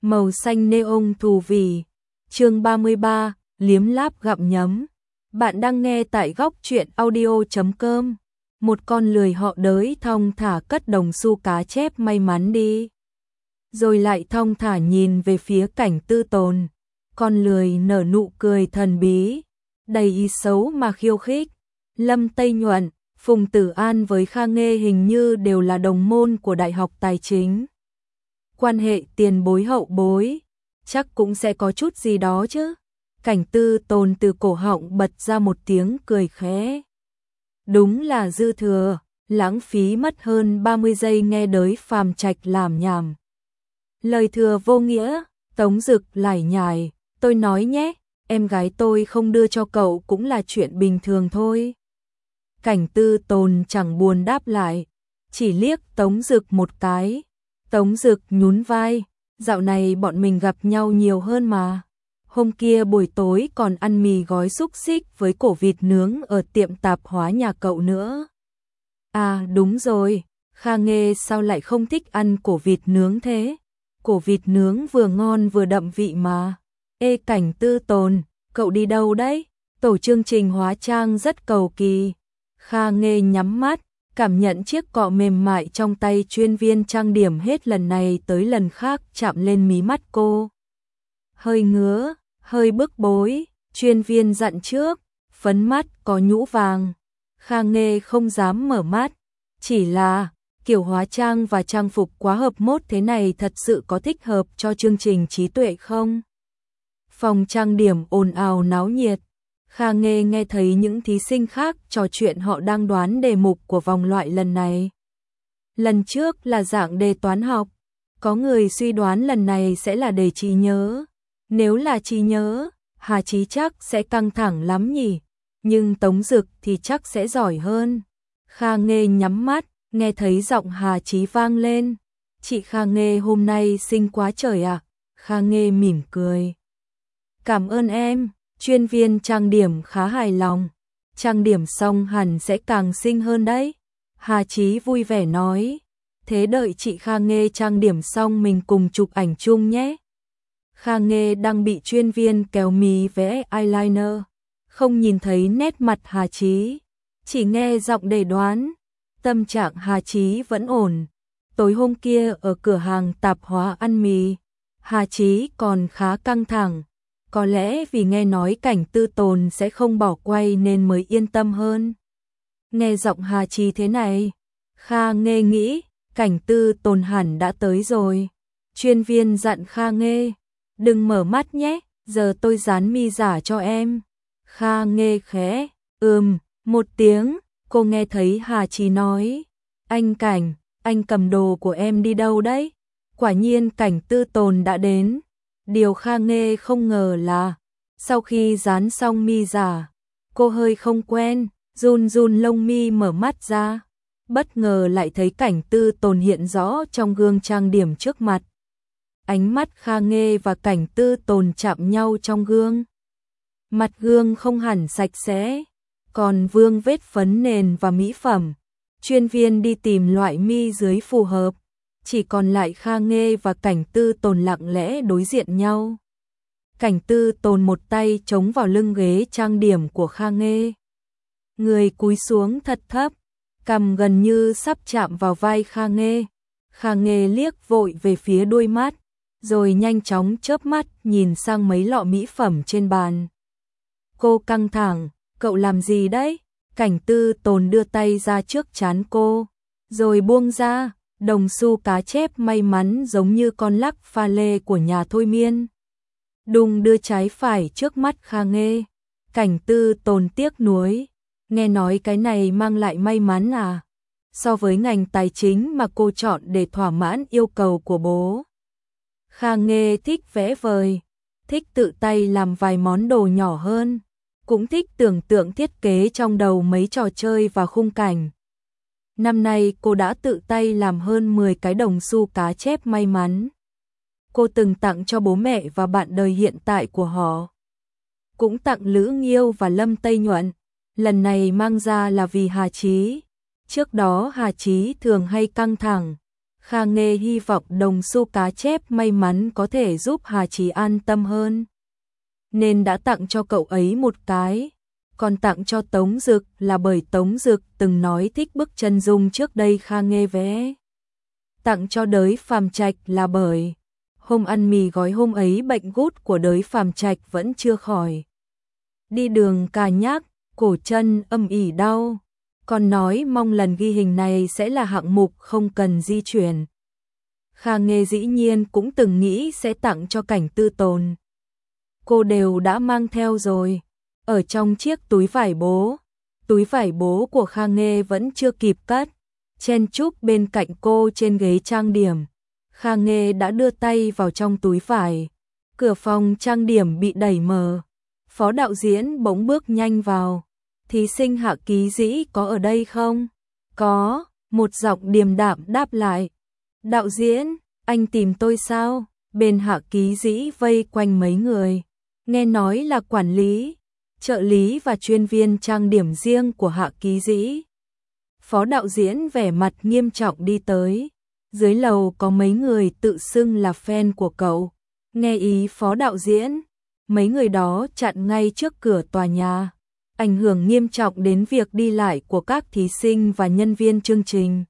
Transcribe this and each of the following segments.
màu xanh neon thù vì. Chương 33, liếm láp gặm nhấm. Bạn đang nghe tại góc truyện audio.com. Một con lười họ đới thong thả cất đồng xu cá chép may mắn đi. Rồi lại thong thả nhìn về phía Cảnh Tư Tồn. Con lười nở nụ cười thần bí, đầy ý xấu mà khiêu khích. Lâm Tây Nhuận, Phùng Tử An với Kha Nghê hình như đều là đồng môn của Đại học Tài chính. Quan hệ tiền bối hậu bối, chắc cũng sẽ có chút gì đó chứ. Cảnh Tư Tồn từ cổ họng bật ra một tiếng cười khẽ. Đúng là dư thừa, lãng phí mất hơn 30 giây nghe đới phàm trạch làm nhảm. Lời thừa vô nghĩa, Tống Dực lải nhải, tôi nói nhé, em gái tôi không đưa cho cậu cũng là chuyện bình thường thôi. Cảnh Tư Tồn chẳng buồn đáp lại, chỉ liếc Tống Dực một cái. Tống Dực nhún vai, dạo này bọn mình gặp nhau nhiều hơn mà. Hôm kia buổi tối còn ăn mì gói xúc xích với cổ vịt nướng ở tiệm tạp hóa nhà cậu nữa. À đúng rồi, Kha Nghê sao lại không thích ăn cổ vịt nướng thế? Cổ vịt nướng vừa ngon vừa đậm vị mà. Ê Cảnh Tư Tồn, cậu đi đâu đấy? Tổ chương trình hóa trang rất cầu kỳ. Kha Nghê nhắm mắt, cảm nhận chiếc cọ mềm mại trong tay chuyên viên trang điểm hết lần này tới lần khác chạm lên mí mắt cô. Hơi ngứa, hơi bức bối, chuyên viên dặn trước, phấn mắt có nhũ vàng. Kha Nghê không dám mở mắt, chỉ là kiểu hóa trang và trang phục quá hợp mốt thế này thật sự có thích hợp cho chương trình trí tuệ không? Phòng trang điểm ồn ào náo nhiệt. Kha Nghê nghe thấy những thí sinh khác trò chuyện họ đang đoán đề mục của vòng loại lần này. Lần trước là dạng đề toán học, có người suy đoán lần này sẽ là đề trí nhớ. Nếu là trí nhớ, Hà Chí chắc sẽ căng thẳng lắm nhỉ, nhưng Tống Dực thì chắc sẽ giỏi hơn. Kha Nghê nhắm mắt, nghe thấy giọng Hà Chí vang lên. Chị Kha Nghê hôm nay xinh quá trời ạ. Kha Nghê mỉm cười. Cảm ơn em. Chuyên viên trang điểm khá hài lòng. Trang điểm xong hẳn sẽ càng xinh hơn đấy. Hà Chí vui vẻ nói. Thế đợi chị Kha Nghê trang điểm xong mình cùng chụp ảnh chung nhé. Kha Nghê đang bị chuyên viên kéo mí vẽ eyeliner. Không nhìn thấy nét mặt Hà Chí, chỉ nghe giọng để đoán. Tâm trạng Hà Chí vẫn ổn. Tối hôm kia ở cửa hàng tạp hóa ăn mì, Hà Chí còn khá căng thẳng. Có lẽ vì nghe nói Cảnh Tư Tồn sẽ không bỏ quay nên mới yên tâm hơn. Nghe giọng Hà Chí thế này, Kha Nghê nghĩ Cảnh Tư Tồn hẳn đã tới rồi. Chuyên viên dặn Kha Nghê, đừng mở mắt nhé, giờ tôi dán mi giả cho em. Kha Nghê khẽ, một tiếng, cô nghe thấy Hà Chí nói, anh Cảnh, anh cầm đồ của em đi đâu đấy? Quả nhiên Cảnh Tư Tồn đã đến. Điều Kha Nghê không ngờ là, sau khi dán xong mi giả, cô hơi không quen, run run lông mi mở mắt ra. Bất ngờ lại thấy Cảnh Tư Tồn hiện rõ trong gương trang điểm trước mặt. Ánh mắt Kha Nghê và Cảnh Tư Tồn chạm nhau trong gương. Mặt gương không hẳn sạch sẽ, còn vương vết phấn nền và mỹ phẩm. Chuyên viên đi tìm loại mi dưới phù hợp. Chỉ còn lại Kha Nghê và Cảnh Tư Tồn lặng lẽ đối diện nhau. Cảnh Tư Tồn một tay chống vào lưng ghế trang điểm của Kha Nghê. Người cúi xuống thật thấp, cằm gần như sắp chạm vào vai Kha Nghê. Kha Nghê liếc vội về phía đuôi mắt, rồi nhanh chóng chớp mắt nhìn sang mấy lọ mỹ phẩm trên bàn. Cô căng thẳng, cậu làm gì đấy? Cảnh Tư Tồn đưa tay ra trước trán cô, rồi buông ra. Đồng xu cá chép may mắn giống như con lắc pha lê của nhà thôi miên. Đùng đưa trái phải trước mắt Kha Nghê. Cảnh Tư Tồn tiếc nuối. Nghe nói cái này mang lại may mắn à? So với ngành tài chính mà cô chọn để thỏa mãn yêu cầu của bố. Kha Nghê thích vẽ vời, thích tự tay làm vài món đồ nhỏ hơn, cũng thích tưởng tượng thiết kế trong đầu mấy trò chơi và khung cảnh. Năm nay cô đã tự tay làm hơn 10 cái đồng xu cá chép may mắn. Cô từng tặng cho bố mẹ và bạn đời hiện tại của họ. Cũng tặng Lữ Nghiêu và Lâm Tây Nhuận. Lần này mang ra là vì Hà Chí. Trước đó Hà Chí thường hay căng thẳng. Kha Nghê hy vọng đồng xu cá chép may mắn có thể giúp Hà Chí an tâm hơn, nên đã tặng cho cậu ấy một cái. Còn tặng cho Tống Dực là bởi Tống Dực từng nói thích bức chân dung trước đây Kha Nghê vẽ. Tặng cho Đới Phàm Trạch là bởi hôm ăn mì gói hôm ấy bệnh gút của Đới Phàm Trạch vẫn chưa khỏi. Đi đường cà nhắc, cổ chân âm ỉ đau. Còn nói mong lần ghi hình này sẽ là hạng mục không cần di chuyển. Kha Nghê dĩ nhiên cũng từng nghĩ sẽ tặng cho Cảnh Tư Tồn. Cô đều đã mang theo rồi. Ở trong chiếc túi vải bố của Kha Nghê vẫn chưa kịp cất, chen chúc bên cạnh cô trên ghế trang điểm. Kha Nghê đã đưa tay vào trong túi vải. Cửa phòng trang điểm bị đẩy mở. Phó đạo diễn bỗng bước nhanh vào. Thí sinh Hạ Ký Dĩ có ở đây không? Có, một giọng điềm đạm đáp lại. Đạo diễn, anh tìm tôi sao? Bên Hạ Ký Dĩ vây quanh mấy người. Nghe nói là quản lý, trợ lý và chuyên viên trang điểm riêng của Hạ Ký Dĩ. Phó đạo diễn vẻ mặt nghiêm trọng đi tới. Dưới lầu có mấy người tự xưng là fan của cậu. Nghe ý phó đạo diễn, mấy người đó chặn ngay trước cửa tòa nhà, ảnh hưởng nghiêm trọng đến việc đi lại của các thí sinh và nhân viên chương trình.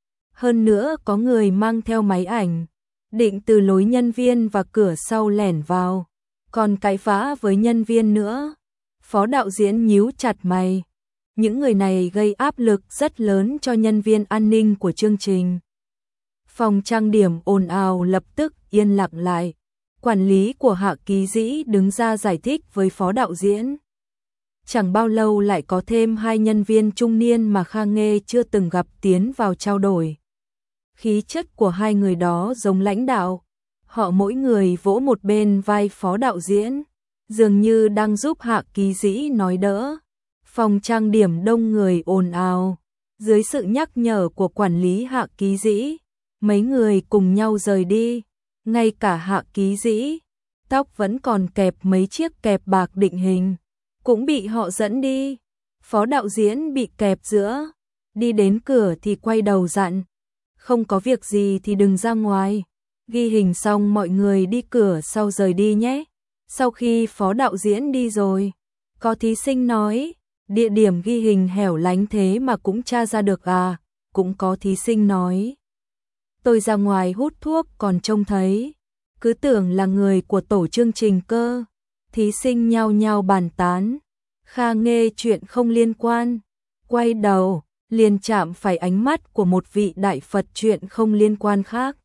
Hơn nữa có người mang theo máy ảnh, định từ lối nhân viên và cửa sau lẻn vào, còn cãi vã với nhân viên nữa. Phó đạo diễn nhíu chặt mày. Những người này gây áp lực rất lớn cho nhân viên an ninh của chương trình. Phòng trang điểm ồn ào lập tức yên lặng lại. Quản lý của Hạ Ký Dĩ đứng ra giải thích với phó đạo diễn. Chẳng bao lâu lại có thêm 2 nhân viên trung niên mà Kha Nghê chưa từng gặp tiến vào trao đổi. Khí chất của 2 người đó giống lãnh đạo. Họ mỗi người vỗ một bên vai phó đạo diễn, dường như đang giúp Hạ Ký Dĩ nói đỡ. Phòng trang điểm đông người ồn ào. Dưới sự nhắc nhở của quản lý Hạ Ký Dĩ, mấy người cùng nhau rời đi. Ngay cả Hạ Ký Dĩ, tóc vẫn còn kẹp mấy chiếc kẹp bạc định hình, cũng bị họ dẫn đi. Phó đạo diễn bị kẹp giữa, đi đến cửa thì quay đầu dặn, không có việc gì thì đừng ra ngoài. Ghi hình xong mọi người đi cửa sau rời đi nhé. Sau khi phó đạo diễn đi rồi, có thí sinh nói, địa điểm ghi hình hẻo lánh thế mà cũng tra ra được à. Cũng có thí sinh nói, tôi ra ngoài hút thuốc còn trông thấy, cứ tưởng là người của tổ chương trình cơ. Thí sinh nhao nhao bàn tán. Kha Nghê chuyện không liên quan, quay đầu liền chạm phải ánh mắt của một vị đại Phật chuyện không liên quan khác.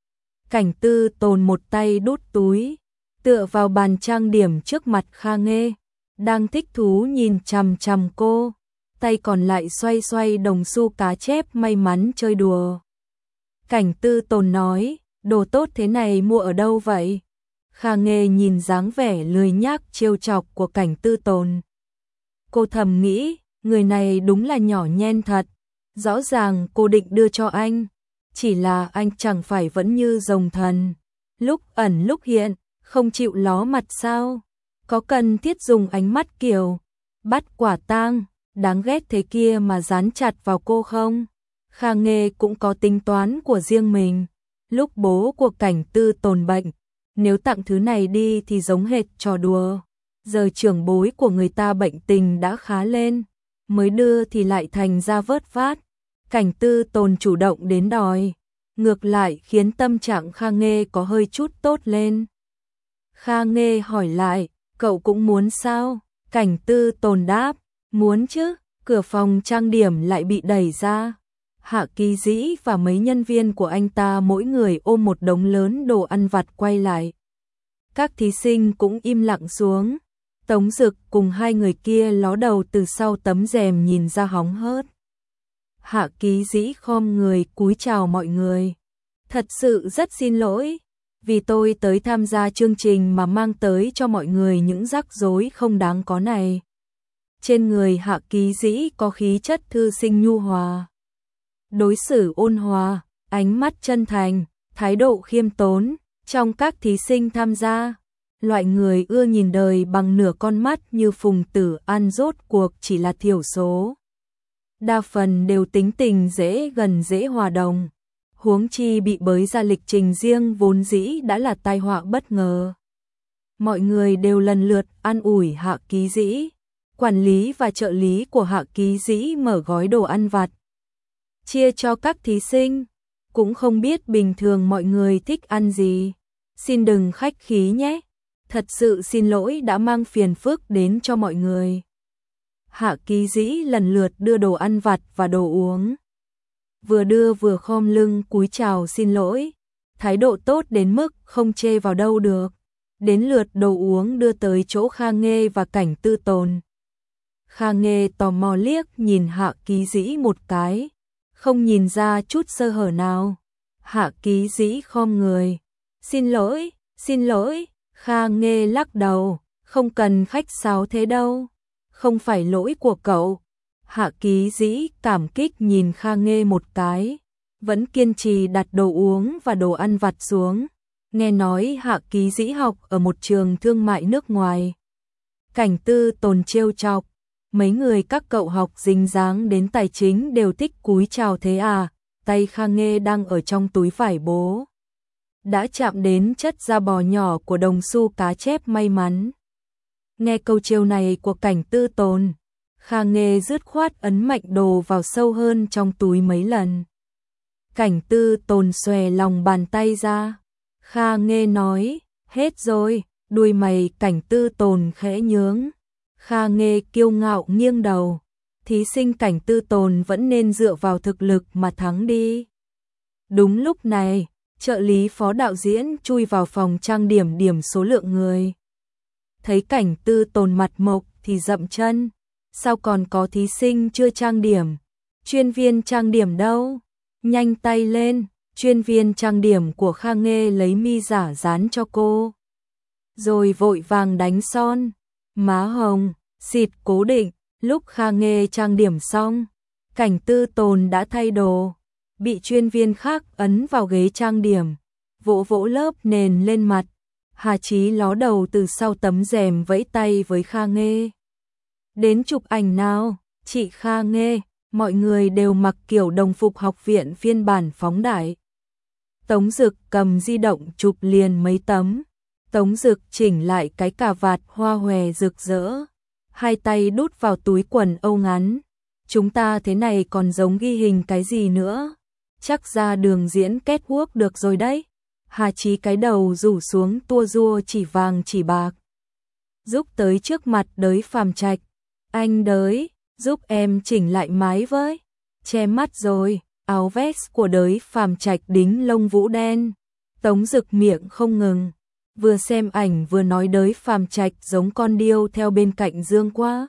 Cảnh Tư Tồn một tay đút túi, tựa vào bàn trang điểm trước mặt Kha Nghê, đang thích thú nhìn chằm chằm cô, tay còn lại xoay xoay đồng xu cá chép may mắn chơi đùa. Cảnh Tư Tồn nói, đồ tốt thế này mua ở đâu vậy? Kha Nghê nhìn dáng vẻ lười nhác trêu chọc của Cảnh Tư Tồn. Cô thầm nghĩ, người này đúng là nhỏ nhen thật. Rõ ràng cô định đưa cho anh, chỉ là anh chẳng phải vẫn như rồng thần, lúc ẩn lúc hiện, không chịu ló mặt sao? Có cần thiết dùng ánh mắt kiểu bắt quả tang, đáng ghét thế kia mà dán chặt vào cô không? Kha Nghê cũng có tính toán của riêng mình. Lúc bố của Cảnh Tư Tồn bệnh, nếu tặng thứ này đi thì giống hệt trò đùa. Giờ trưởng bối của người ta bệnh tình đã khá lên, mới đưa thì lại thành ra vớt vát. Cảnh Tư Tồn chủ động đến đòi, ngược lại khiến tâm trạng Kha Nghê có hơi chút tốt lên. Kha Nghê hỏi lại, cậu cũng muốn sao? Cảnh Tư Tồn đáp, muốn chứ. Cửa phòng trang điểm lại bị đẩy ra. Hạ Ký Dĩ và mấy nhân viên của anh ta mỗi người ôm một đống lớn đồ ăn vặt quay lại. Các thí sinh cũng im lặng xuống. Tống Dực cùng 2 người kia ló đầu từ sau tấm rèm nhìn ra hóng hớt. Hạ Ký Dĩ khom người cúi chào mọi người. Thật sự rất xin lỗi, vì tôi tới tham gia chương trình mà mang tới cho mọi người những rắc rối không đáng có này. Trên người Hạ Ký Dĩ có khí chất thư sinh nhu hòa, đối xử ôn hòa, ánh mắt chân thành, thái độ khiêm tốn. Trong các thí sinh tham gia, loại người ưa nhìn đời bằng nửa con mắt như Phùng Tử An rốt cuộc chỉ là thiểu số. Đa phần đều tính tình dễ gần dễ hòa đồng. huống chi bị bới ra lịch trình riêng vốn dĩ đã là tai họa bất ngờ. Mọi người đều lần lượt an ủi Hạ Ký Dĩ. Quản lý và trợ lý của Hạ Ký Dĩ mở gói đồ ăn vặt, chia cho các thí sinh, cũng không biết bình thường mọi người thích ăn gì. Xin đừng khách khí nhé, thật sự xin lỗi đã mang phiền phức đến cho mọi người. Hạ Ký Dĩ lần lượt đưa đồ ăn vặt và đồ uống. Vừa đưa vừa khom lưng cúi chào xin lỗi, thái độ tốt đến mức không chê vào đâu được. Đến lượt đồ uống đưa tới chỗ Kha Nghê và Cảnh Tư Tồn. Kha Nghê tò mò liếc nhìn Hạ Ký Dĩ một cái, không nhìn ra chút sơ hở nào. Hạ Ký Dĩ khom người, xin lỗi, Kha Nghê lắc đầu, không cần khách sáo thế đâu, không phải lỗi của cậu. Hạ Ký Dĩ cảm kích nhìn Kha Nghê một cái, vẫn kiên trì đặt đồ uống và đồ ăn vặt xuống. Nghe nói Hạ Ký Dĩ học ở một trường thương mại nước ngoài. Cảnh Tư Tồn trêu chọc, mấy người các cậu học dính dáng đến tài chính đều thích cúi chào thế à? Tay Kha Nghê đang ở trong túi vải bố đã chạm đến chất da bò nhỏ của đồng xu cá chép may mắn. Nghe câu trêu này của Cảnh Tư Tồn, Kha Nghê dứt khoát ấn mạnh đồ vào sâu hơn trong túi mấy lần. Cảnh Tư Tồn xòe lòng bàn tay ra. Kha Nghê nói, hết rồi, đuôi mày Cảnh Tư Tồn khẽ nhướng. Kha Nghê kiêu ngạo nghiêng đầu, thí sinh Cảnh Tư Tồn vẫn nên dựa vào thực lực mà thắng đi. Đúng lúc này, trợ lý phó đạo diễn chui vào phòng trang điểm điểm số lượng người. Thấy Cảnh Tư Tồn mặt mộc thì dậm chân, sao còn có thí sinh chưa trang điểm? Chuyên viên trang điểm đâu? Nhanh tay lên. Chuyên viên trang điểm của Kha Nghê lấy mi giả dán cho cô, rồi vội vàng đánh son, má hồng, xịt cố định. Lúc Kha Nghê trang điểm xong, Cảnh Tư Tồn đã thay đồ, bị chuyên viên khác ấn vào ghế trang điểm, vỗ vỗ lớp nền lên mặt. Hà Chí ló đầu từ sau tấm rèm vẫy tay với Kha Nghê. Đến chụp ảnh nào, chị Kha Nghê. Mọi người đều mặc kiểu đồng phục học viện phiên bản phóng đại. Tống Dực cầm di động chụp liền mấy tấm. Tống Dực chỉnh lại cái cà vạt hoa hòe rực rỡ, hai tay đút vào túi quần âu ngắn. Chúng ta thế này còn giống ghi hình cái gì nữa? Chắc ra đường diễn catwalk được rồi đấy. Hà Chí cái đầu rủ xuống tua rua chỉ vàng chỉ bạc. Giúp tới trước mặt Đới Phàm Trạch. Anh Đới, giúp em chỉnh lại mái với. Che mắt rồi. Áo vest của Đới Phàm Trạch đính lông vũ đen. Tống Dực miệng không ngừng, vừa xem ảnh vừa nói Đới Phàm Trạch giống con điêu theo bên cạnh Dương quá.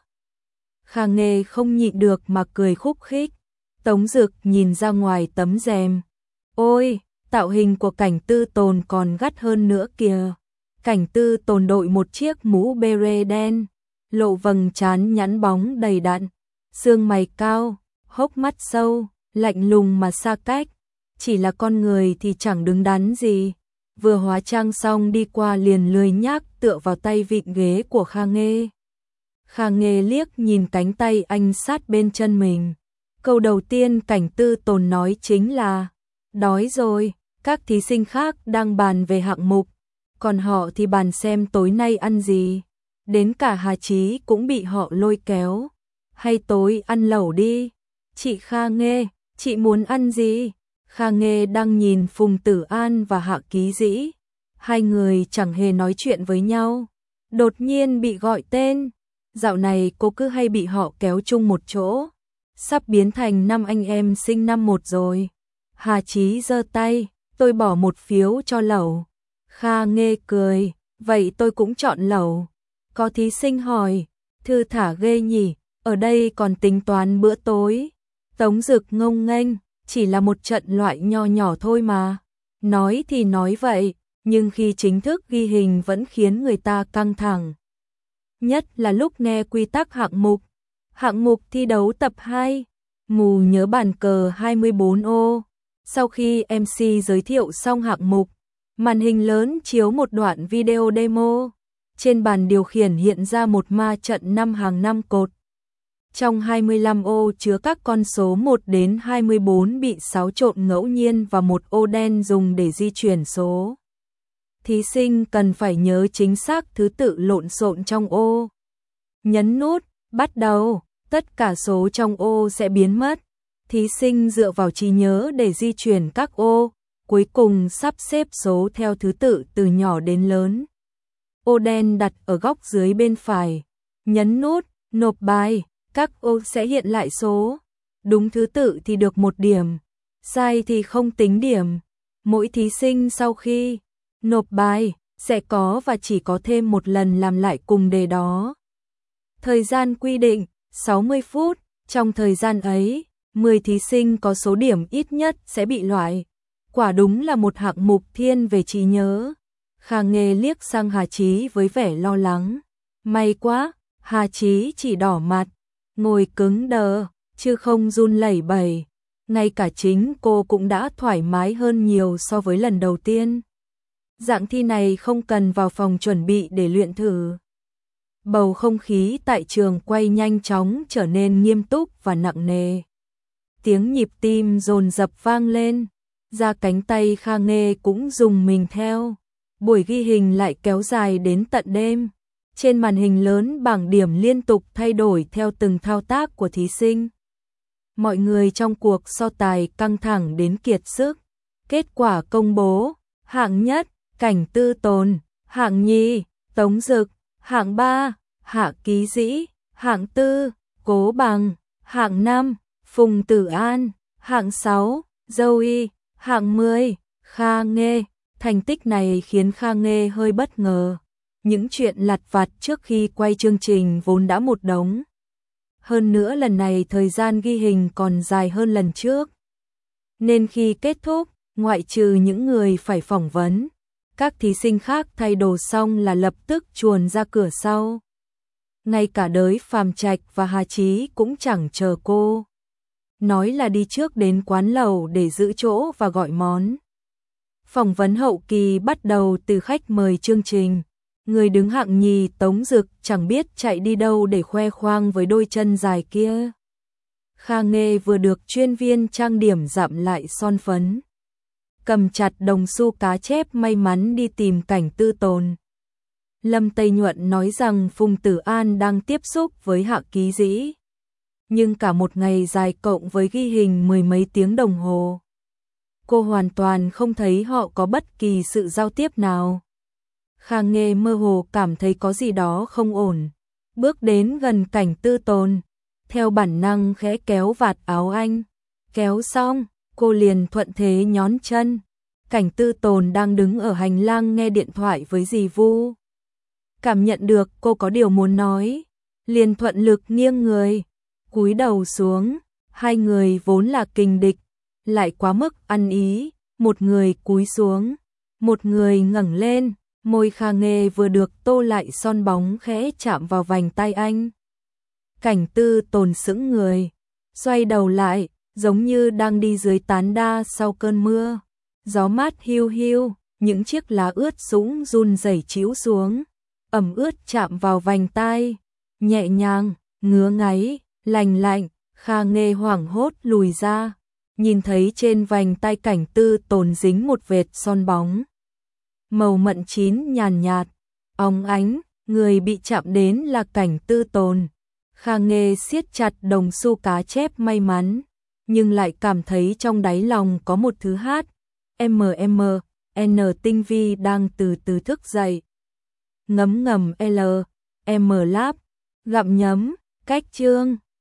Kha Nghê không nhịn được mà cười khúc khích. Tống Dực nhìn ra ngoài tấm rèm. Ôi, tạo hình của Cảnh Tư Tồn còn gắt hơn nữa kìa. Cảnh Tư Tồn đội một chiếc mũ beret đen, lộ vầng trán nhẵn bóng đầy đặn, xương mày cao, hốc mắt sâu, lạnh lùng mà xa cách. Chỉ là con người thì chẳng đứng đắn gì. Vừa hóa trang xong đi qua liền lười nhác tựa vào tay vịn ghế của Kha Nghê. Kha Nghê liếc nhìn cánh tay anh sát bên chân mình. Câu đầu tiên Cảnh Tư Tồn nói chính là đói rồi. Các thí sinh khác đang bàn về hạng mục, còn họ thì bàn xem tối nay ăn gì. Đến cả Hà Chí cũng bị họ lôi kéo. Hay tối ăn lẩu đi. Chị Kha Nghê, chị muốn ăn gì? Kha Nghê đang nhìn Phùng Tử An và Hạ Ký Dĩ. Hai người chẳng hề nói chuyện với nhau. Đột nhiên bị gọi tên. Dạo này cô cứ hay bị họ kéo chung một chỗ. Sắp biến thành năm anh em sinh năm một rồi. Hà Chí giơ tay, tôi bỏ một phiếu cho lẩu. Kha Nghê cười, vậy tôi cũng chọn lẩu. Có thí sinh hỏi, thư thả ghê nhỉ, ở đây còn tính toán bữa tối. Tống Dực ngông nghênh, chỉ là một trận loại nho nhỏ thôi mà. Nói thì nói vậy, nhưng khi chính thức ghi hình vẫn khiến người ta căng thẳng. Nhất là lúc nghe quy tắc hạng mục. Hạng mục thi đấu tập 2, mù nhớ bàn cờ 24 ô. Sau khi MC giới thiệu xong hạng mục, màn hình lớn chiếu một đoạn video demo. Trên bàn điều khiển hiện ra một ma trận 5 hàng 5 cột. Trong 25 ô chứa các con số 1 đến 24 bị xáo trộn ngẫu nhiên và một ô đen dùng để di chuyển số. Thí sinh cần phải nhớ chính xác thứ tự lộn xộn trong ô. Nhấn nút bắt đầu, tất cả số trong ô sẽ biến mất. Thí sinh dựa vào trí nhớ để di chuyển các ô, cuối cùng sắp xếp số theo thứ tự từ nhỏ đến lớn. Ô đen đặt ở góc dưới bên phải. Nhấn nút nộp bài, các ô sẽ hiện lại số. Đúng thứ tự thì được 1 điểm, sai thì không tính điểm. Mỗi thí sinh sau khi nộp bài sẽ có và chỉ có thêm một lần làm lại cùng đề đó. Thời gian quy định 60 phút, trong thời gian ấy, 10 thí sinh có số điểm ít nhất sẽ bị loại. Quả đúng là một hạng mục thiên về trí nhớ. Kha Nghê liếc sang Hà Chí với vẻ lo lắng. May quá, Hà Chí chỉ đỏ mặt, ngồi cứng đờ, chứ không run lẩy bẩy. Ngay cả chính cô cũng đã thoải mái hơn nhiều so với lần đầu tiên. Dạng thi này không cần vào phòng chuẩn bị để luyện thử. Bầu không khí tại trường quay nhanh chóng trở nên nghiêm túc và nặng nề. Tiếng nhịp tim dồn dập vang lên, da cánh tay Kha Nghê cũng rùng mình theo. Buổi ghi hình lại kéo dài đến tận đêm. Trên màn hình lớn bảng điểm liên tục thay đổi theo từng thao tác của thí sinh. Mọi người trong cuộc so tài căng thẳng đến kiệt sức. Kết quả công bố, hạng nhất, Cảnh Tư Tồn, hạng nhì, Tống Dực, hạng 3, Hạ Ký Dĩ, hạng 4, Cố Bằng, hạng 5, Phùng Tử An, hạng 6, Zoe, hạng 10, Kha Nghê. Thành tích này khiến Kha Nghê hơi bất ngờ. Những chuyện lặt vặt trước khi quay chương trình vốn đã một đống. Hơn nữa lần này thời gian ghi hình còn dài hơn lần trước. Nên khi kết thúc, ngoại trừ những người phải phỏng vấn, các thí sinh khác thay đồ xong là lập tức chuồn ra cửa sau. Ngay cả Đới Phàm Trạch và Hà Chí cũng chẳng chờ cô. Nói là đi trước đến quán lẩu để giữ chỗ và gọi món. Phỏng vấn hậu kỳ bắt đầu từ khách mời chương trình. Người đứng hạng nhì Tống Dực chẳng biết chạy đi đâu để khoe khoang với đôi chân dài kia. Kha Nghê vừa được chuyên viên trang điểm dặm lại son phấn. Cầm chặt đồng xu cá chép may mắn đi tìm Cảnh Tư Tồn. Lâm Tây Nhuận nói rằng Phùng Tử An đang tiếp xúc với Hạ Ký Dĩ. Nhưng cả một ngày dài cộng với ghi hình 10 mấy tiếng đồng hồ, cô hoàn toàn không thấy họ có bất kỳ sự giao tiếp nào. Kha Nghê mơ hồ cảm thấy có gì đó không ổn. Bước đến gần Cảnh Tư Tồn, theo bản năng khẽ kéo vạt áo anh. Kéo xong, cô liền thuận thế nhón chân. Cảnh Tư Tồn đang đứng ở hành lang nghe điện thoại với dì Vu. Cảm nhận được cô có điều muốn nói, liền thuận lực nghiêng người, cúi đầu xuống. Hai người vốn là kình địch, lại quá mức ăn ý, một người cúi xuống, một người ngẩng lên. Môi Kha Nghê vừa được tô lại son bóng khẽ chạm vào vành tay anh. Cảnh Tư Tồn sững người, xoay đầu lại, giống như đang đi dưới tán đa sau cơn mưa. Gió mát hiu hiu, những chiếc lá ướt sũng run rẩy chiếu xuống, ẩm ướt chạm vào vành tai, nhẹ nhàng, ngứa ngáy, lành lạnh. Kha Nghê hoảng hốt lùi ra, nhìn thấy trên vành tay Cảnh Tư Tồn dính một vệt son bóng. Màu mận chín nhàn nhạt, óng ánh, người bị chạm đến là Cảnh Tư Tồn. Kha Nghê siết chặt đồng xu cá chép may mắn, nhưng lại cảm thấy trong đáy lòng có một thứ hát. N tinh vi đang từ từ thức dậy. Ngấm ngầm L, M láp, gặm nhấm, cách chương.